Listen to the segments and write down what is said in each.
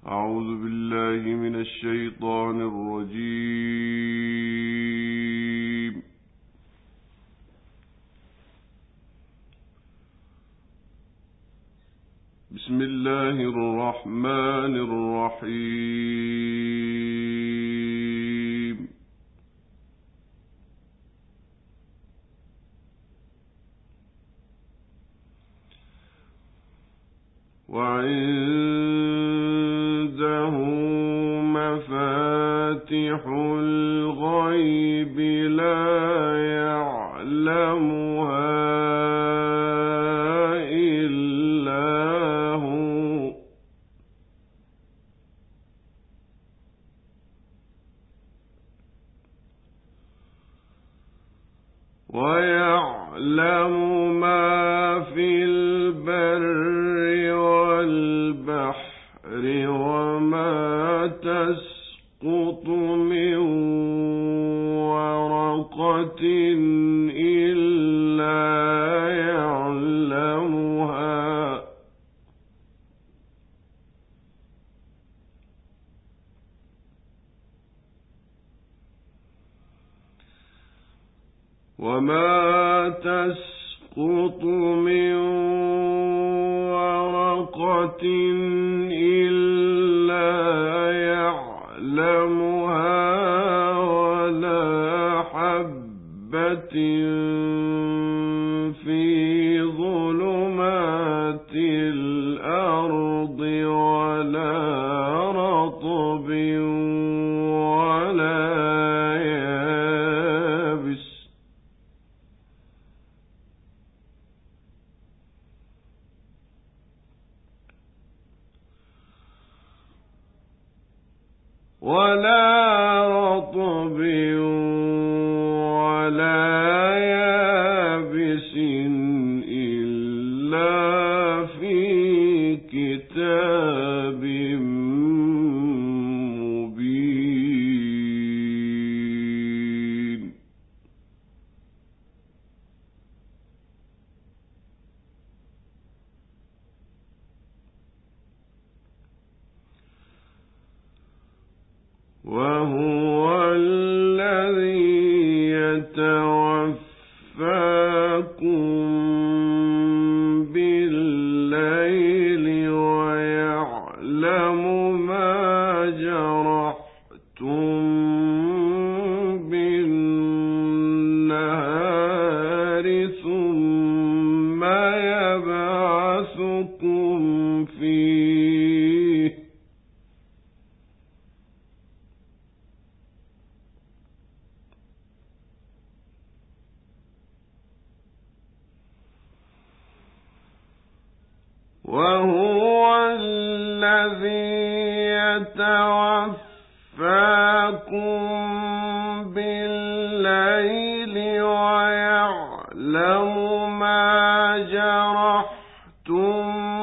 أعوذ بالله من الشيطان الرجيم. بسم الله الرحمن الرحيم. وعنده مفاتح الغيب لا يعلمها إلا هو ويعلم ما في البر والبحر وما تسقط من ورقة إلا يعلمها وما تسقط من ورقة إلا يعلمها ولا حبة في ظلمات الأرض ولا رطب ولا يابس إلا في كتاب مبين. وهو الذي يتوفاكم بالليل ويعلم ما جرحتم بالنهار ثم يبعثكم فيه وهو الذي يتوفاكم بالليل ويعلم ما جرحتم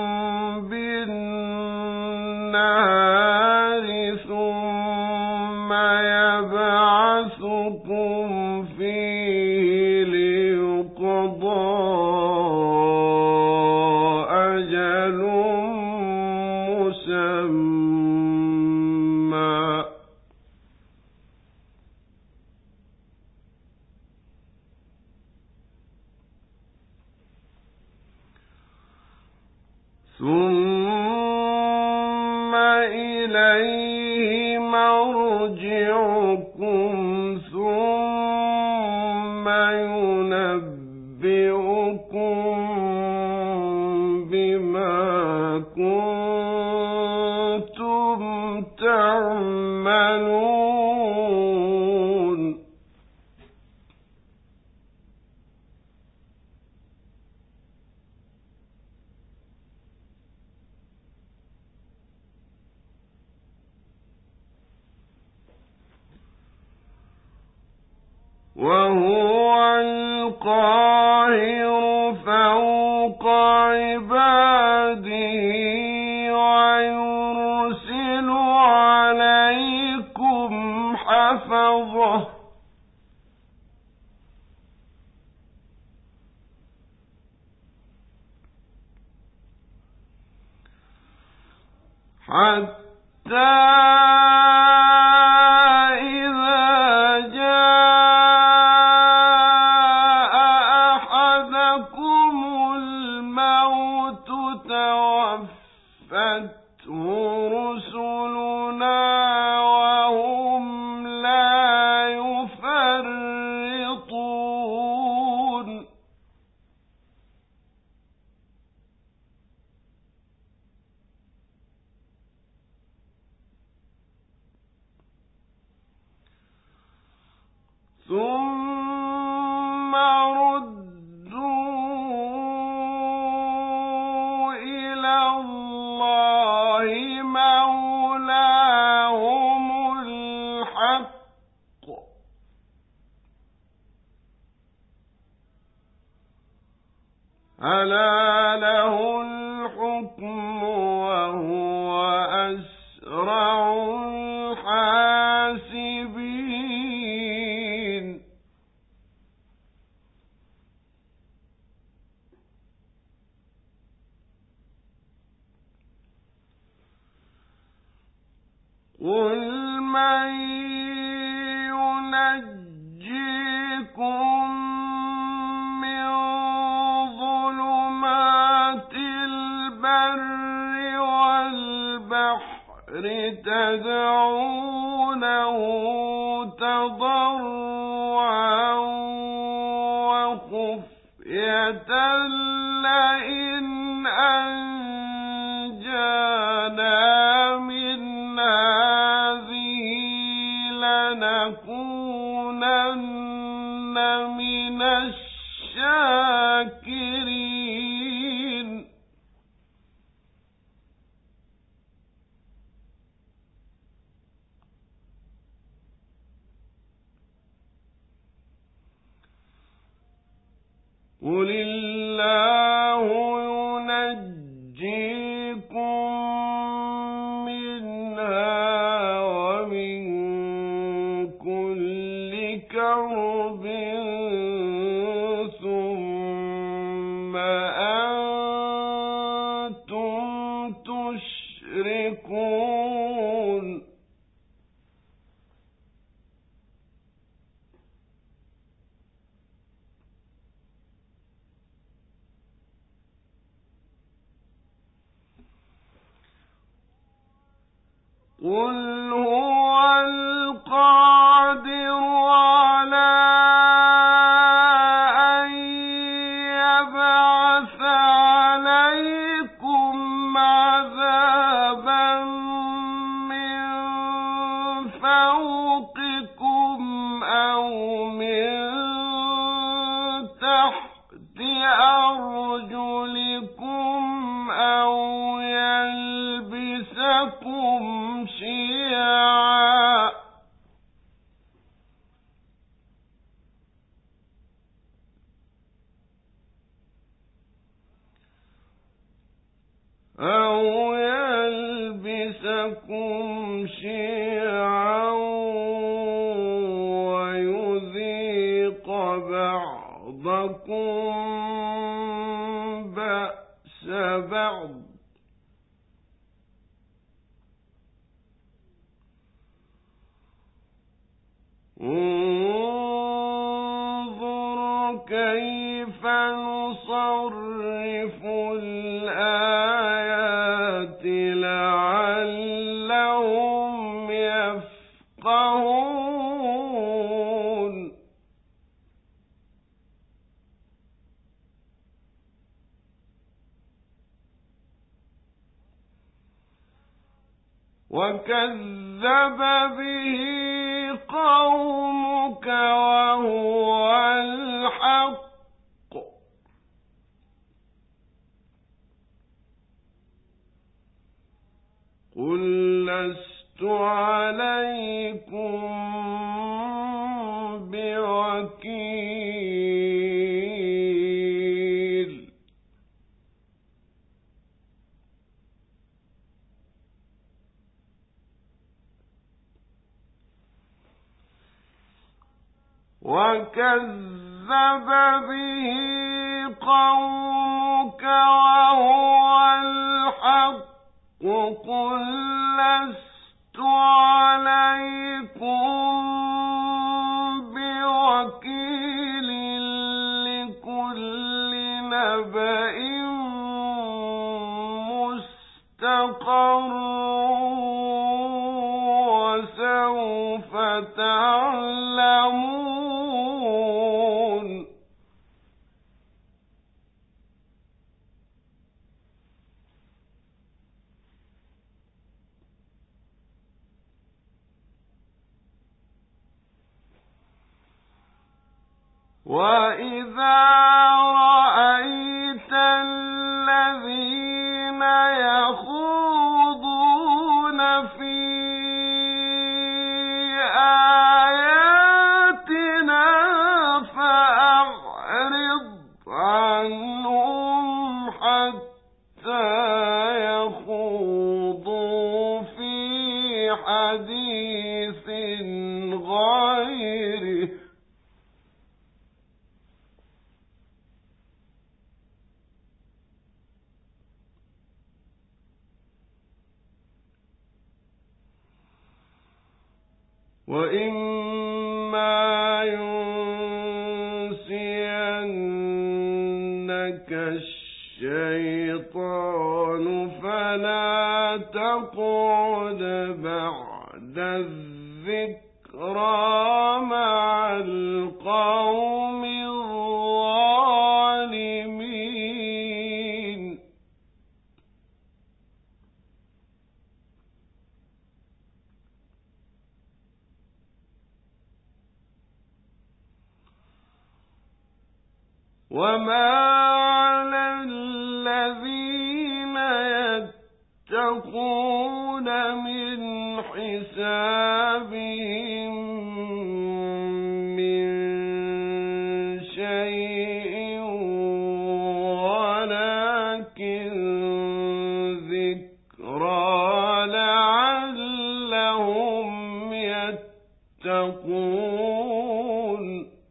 بالنهار ثم يبعثكم فيه ليقضى أجل مسمى ثم إليه مرجعكم ثم ينبئكم بما كنتم تعملون. وهو القاهر فوق عباده ويرسل عليكم حفظه حتى ثم ردوا إلى الله مولاهم الحق ألا له الحكم وهو أسرع الحاسبين قل من ينجيكم من ظلمات البر والبحر تدعونه تضرعا وخفية لئن أنجانا من هذه لنكونن من الشاكرين قل الله ينجيكم منها ومن كل كرب ثم أنتم تشركون قل هو القادر على أن يبعث عليكم عذابا من فوقكم أو من تحت أرجلكم أو يلبسكم شيعا ويذيق بعضكم بأس بعض انظر كيف نصرف الآيات لعلهم يفقهون وكذب به قومك وهو الحق قل لست عليكم بوكيل وكذب به قومك وهو الحق قل لست عليكم بوكيل لكل نبأ مستقر وسوف تعلمون. وَإِذَا رَأَيْتَ الَّذِينَ يَخُوضُونَ فِي آيَاتِنَا فَأَعْرِضْ عَنْهُمْ حَتَّى يَخُوضُوا فِي حَدِيثٍ غَيْرِهِ وَإِمَّا يُنسِيَنَّكَ الشَّيْطَانُ فَلَا تَقْعُدْ بَعْدَ الذِّكْرَىٰ مَعَ الْقَوْمِ الظَّالِمِينَ. وَمَا عَلَى الَّذِينَ يَتَّقُونَ مِنْ حِسَابِهِم مِّن شَيْءٍ وَلَٰكِن ذِكْرَىٰ لَعَلَّهُمْ يَتَّقُونَ.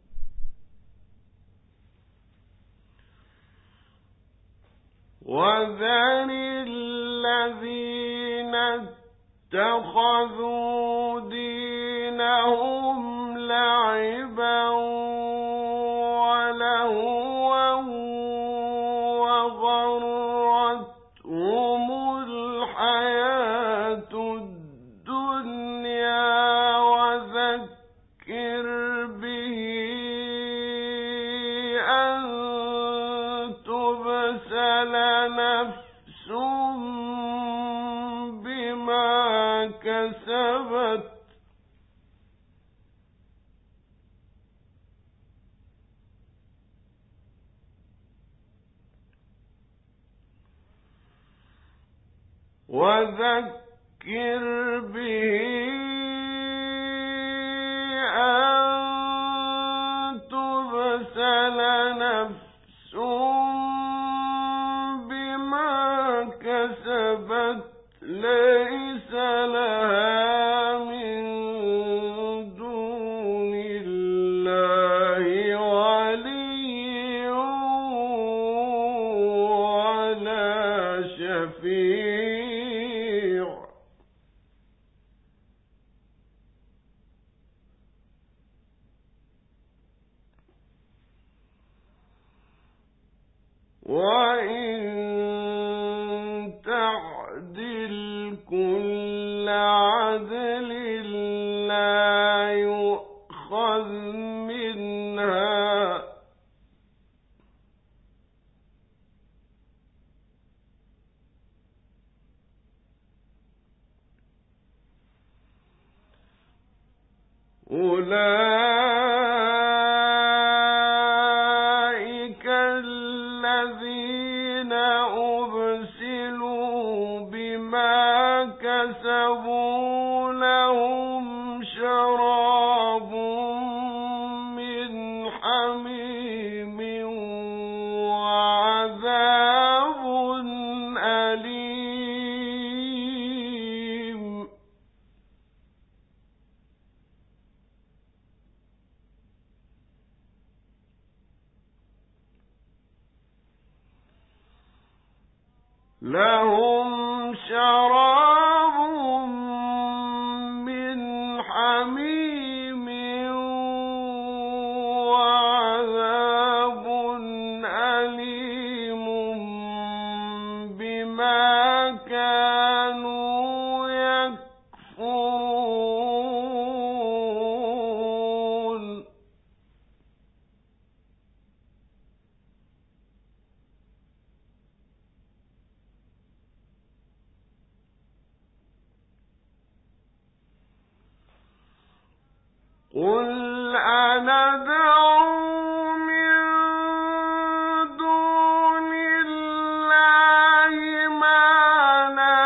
وَذَرِ الَّذِينَ اتَّخَذُوا دِينَهُمْ لَعِبًا وَلَهْوًا وَغَرَّتْهُمُ الْحَيَاةُ الدُّنْيَا وَذَكِّرْ بِهِ أَن تُبْسَلَ نَفْسٌ بِمَا كَسَبَتْ وَذَكِّرْ بِهِ أَن تُبْسَلَ نَفْسٌ بِمَا كَسَبَتْ لَيْسَ لَهَا مِن دُونِ اللَّهِ وَلِيٌّ وَلَا شَفِيعٌ. وَإِن تَعْدِلْ كُلَّ عَدْلٍ لَّا يُؤْخَذْ مِنْهَا ۗ أُولَٰئِكَ الَّذِينَ أُبْسِلُوا بِمَا كَسَبُوا لَهُمْ شَرَابٌ مِّنْ حَمِيمٍ وَعَذَابٌ أَلِيمٌ. لَهُمْ شَرَابٌ قل أندعو من دون الله ما لا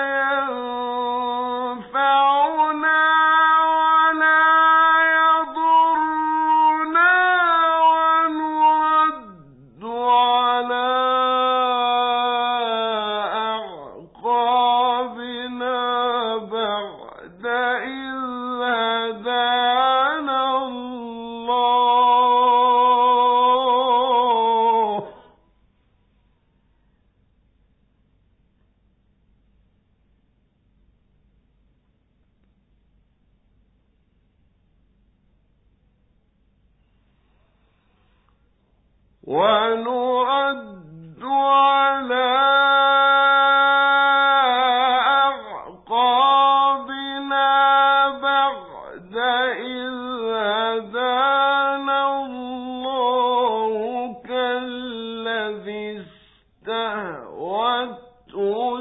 ينفعنا ولا يضرنا ونرد على أعقابنا بعد إذ هدانا الله ونرد على أعقابنا بعد إذ هدانا الله كالذي استهوته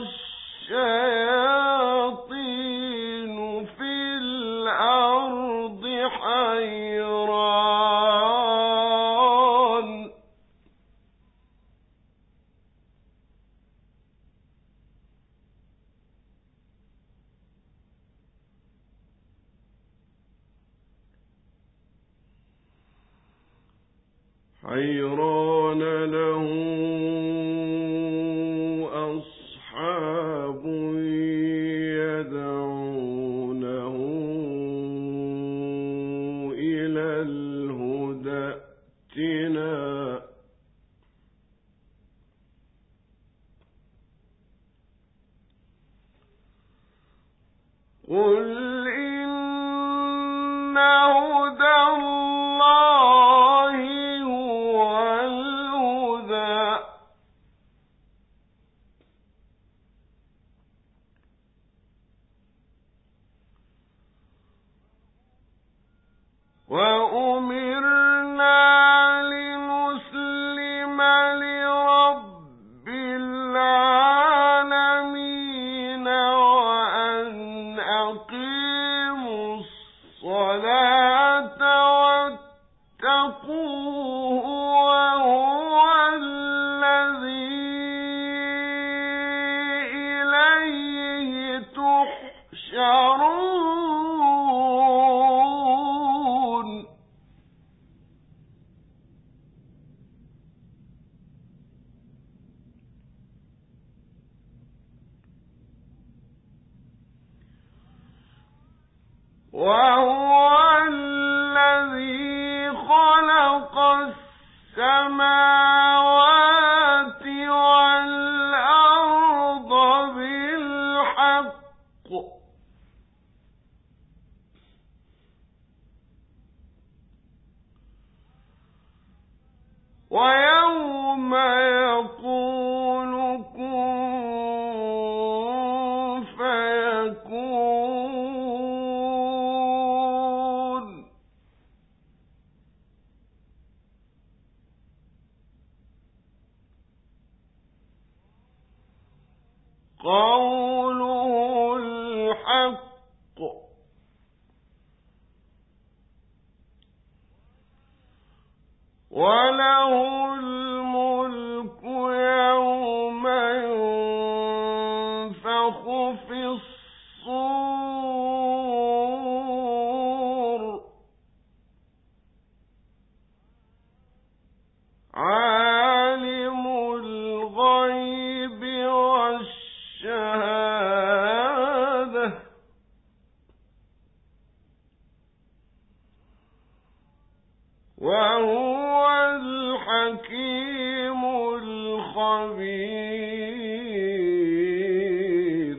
الشياطين في الأرض حيران له أصحاب يدعونه إلى الهدى ائتنا قل إن هدى الله هو الهدى وأمرنا لنسلم لرب العالمين وأن أقيموا الصلاة واتقوه وهو الذي إليه تحشرون وهو الذي خلق السماوات والأرض بالحق ويوم يقول كن فيكون قوله الحق وله الملك يوم ينفخ في الصور عالم الغيب والشهادة وهو الحكيم الخبير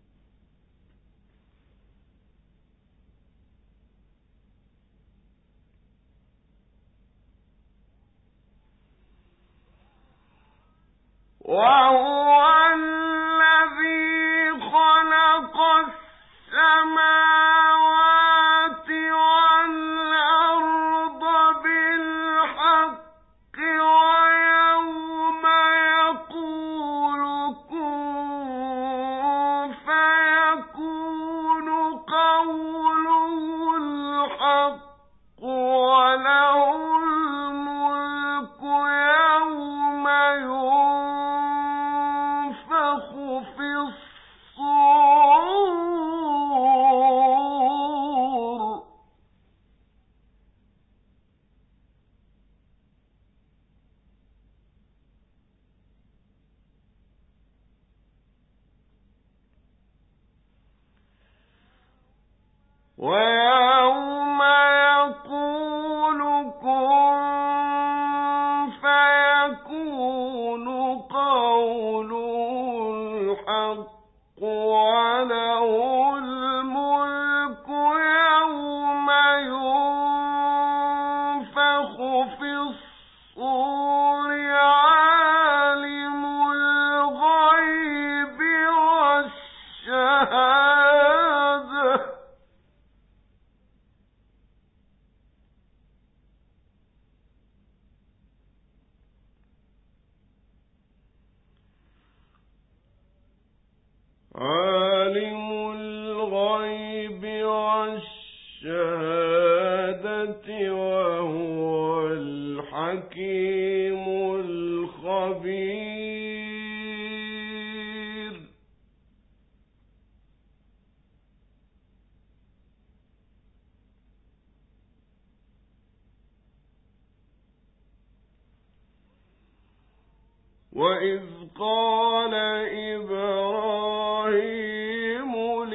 وهو الذي خلق السماوات والأرض بالحق ويوم يقول كن فيكون قوله الحق ويوم يقول كن فيكون قوله الحق وله الملك يوم ينفخ في الصور عالم الغيب والشهادة عالم الغيب والشهادة وهو الحكيم الخبير وإذ قال إبراهيم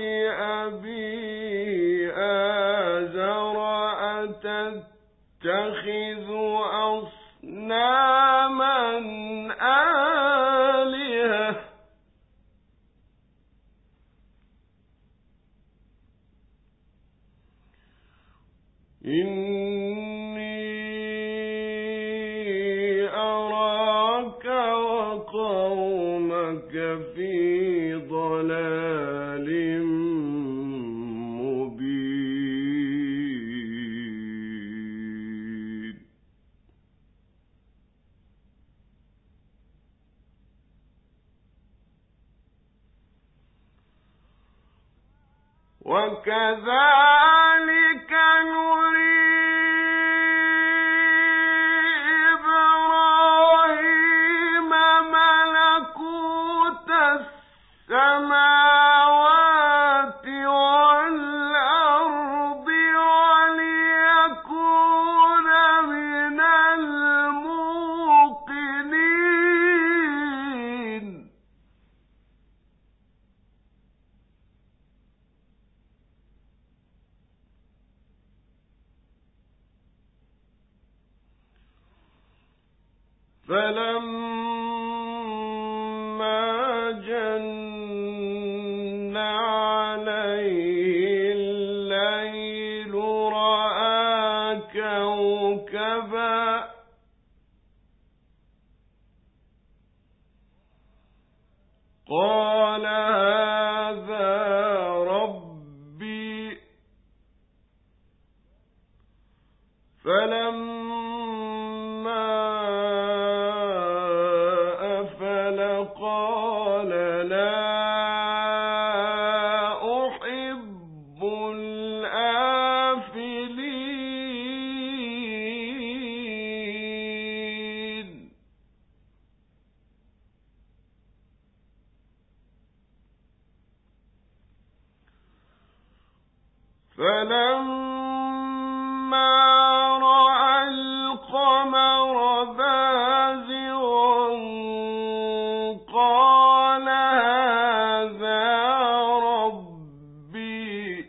لأبيه آزر أتتخذ أصناما آلهة إني أراك وقومك في ضلال مبين وكذلك نري إبراهيم ملكوت السماوات والأرض وليكون من الموقنين فلما جن عليه الليل رأى كوكبا قال هذا ربي فلما أفل قال لا أحب الآفلين فلما رأى القمر بازغا قال هذا ربي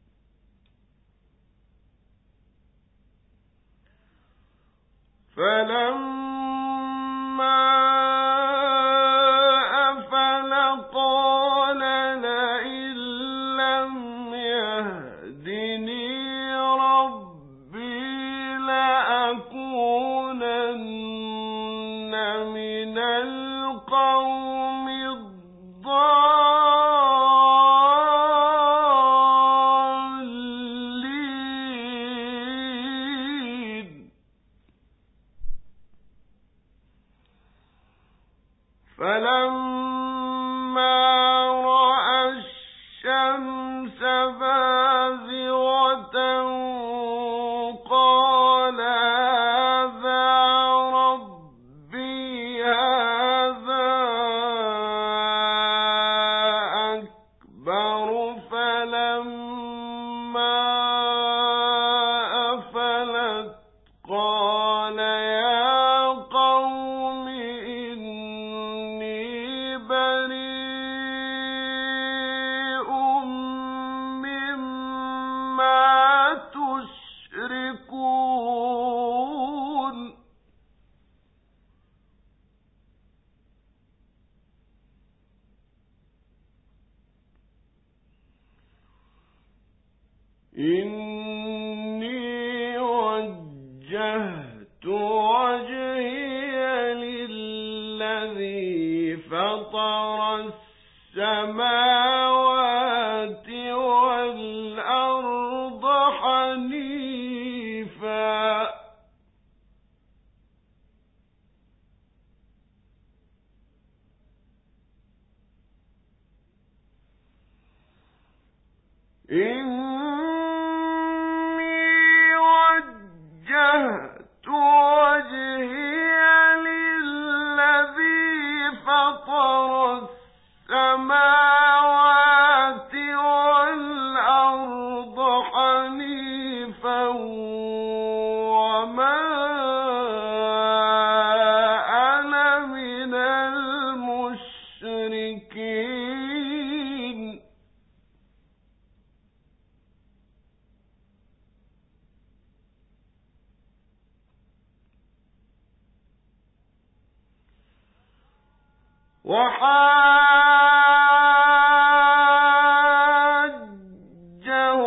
فلما أفل قال لئن لم يهدني ربي لأكونن من القوم الضالين فلما رأى الشمس بازغة قال هذا ربي هذا أكبر فلما أفلت قال يا قوم إني بريء مما إني وجهت وجهي للذي فطر السماوات والأرض حنيفا إني وجهت وجهي للذي فطر السماوات والأرض حنيفا وما أنا من المشركين وحاجه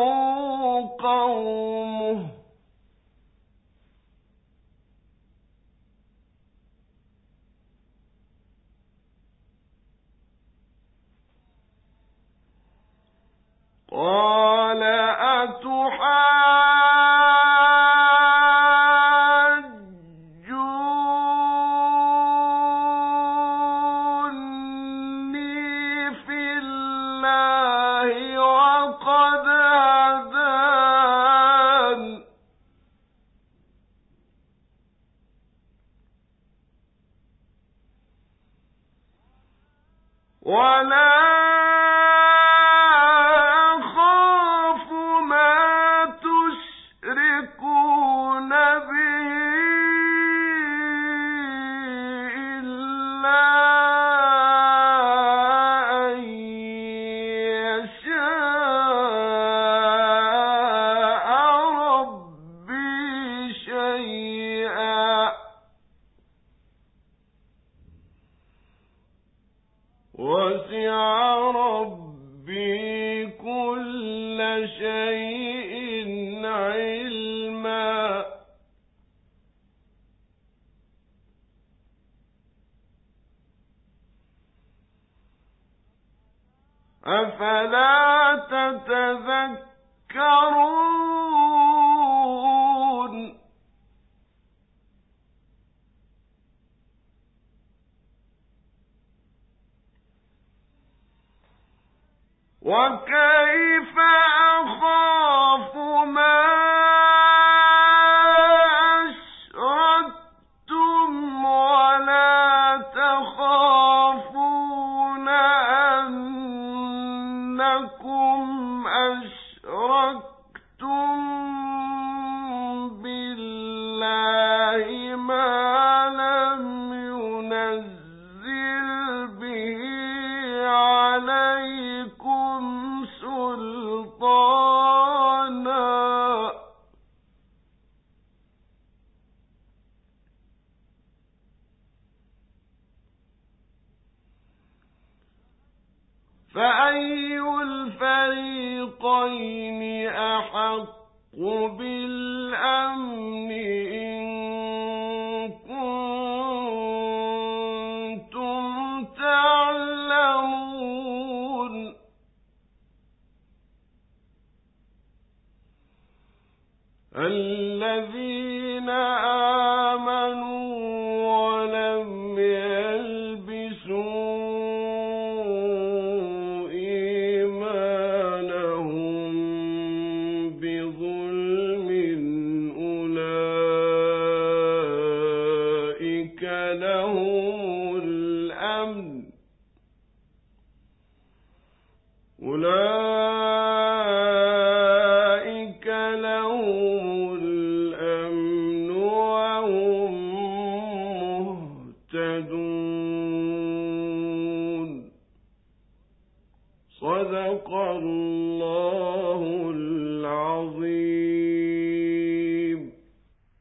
قومه قال أتحاجوني في الله وقد هدان ولا أخاف ما تشركون به إلا أن يشاء ربي شيئا وسع ربي كل شيء علما أفلا تتذكرون وكيف أخاف ما أشركتم ولا تخافون أنكم أشركتم بالله ما لم ينزل به عليكم سلطانا فأي الفريقين أحق بالأمن إن كنتم تعلمون الذين